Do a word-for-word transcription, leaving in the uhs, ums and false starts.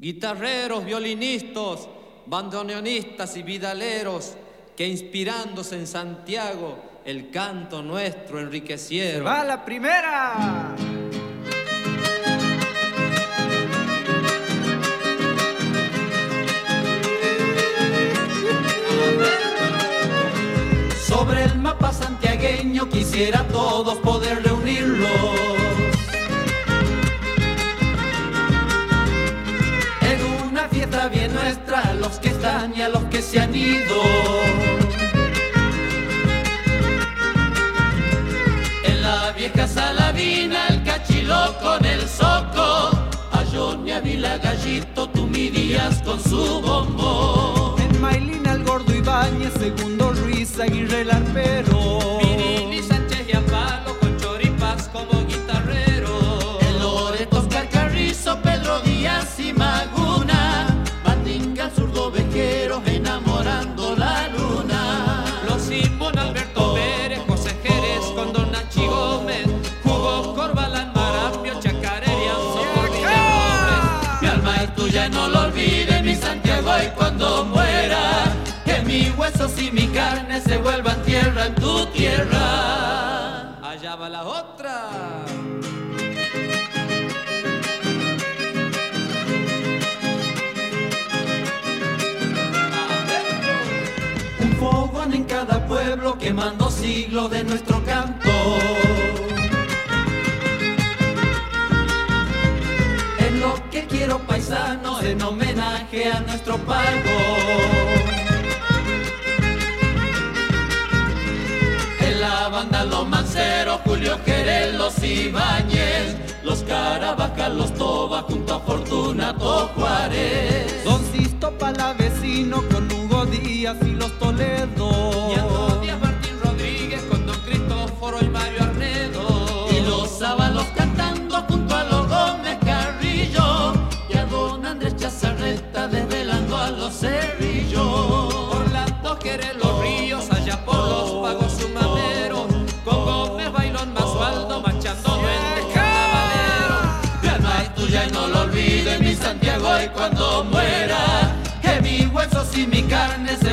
Guitarreros, violinistas, bandoneonistas y vidaleros que inspirándose en Santiago el canto nuestro enriquecieron. ¡Va la primera! Sobre el mapa santiagueño quisiera todos poder reunirlos. En una fiesta bien nuestra, a los que están y a los que se han ido. En la vieja Salavina, el cachilo con el soco, a Johnny Ávila Gallito tú midías con su bombo. En Mailina el gordo Ibáñez, segundo Ruiz, Aguirre el arpero. Pirili Sánchez y Apalo con choripas como guitarrero. En Loreto Oscar Carrizo, Pedro Díaz y Maguna, Batinga el zurdo Vejero enamorando la luna. Los Simón Alberto Pérez, José Jerez con Don Nachi Gómez, Hugo Corbalán, Marambio, Chacarerian, Socorrilla. Mi alma es tuya y no lo olvides, mi Santiago, y cuando muera mis huesos y mi carne se vuelvan tierra en tu tierra. Allá va la otra. Un fogón en cada pueblo quemando siglos de nuestro canto. Es lo que quiero, paisanos, en homenaje a nuestro pago. La banda Los Manceros, Julio Jerez, Los Ibáñez, Los Caravaca, Los Toba, junto a Fortunato Juárez. Don Sisto Palavecino con Hugo Díaz y Los Toledo. Y Antonio Díaz Martín Rodríguez con Don Cristóforo y Mario Arnedo. Y Los Ábalos cantando junto a Los Gómez Carrillo. Y a Don Andrés Chazarreta desvelando a Los Cerrillos. Orlando Jerez, Los Ríos, allá por Los Pagos su mamero. Con Gómez Bailón, Masualdo, Machando Duende, Cabalero. Mi alma es tuya y no lo olvides, mi Santiago, y cuando muera, que mis huesos y mi carne se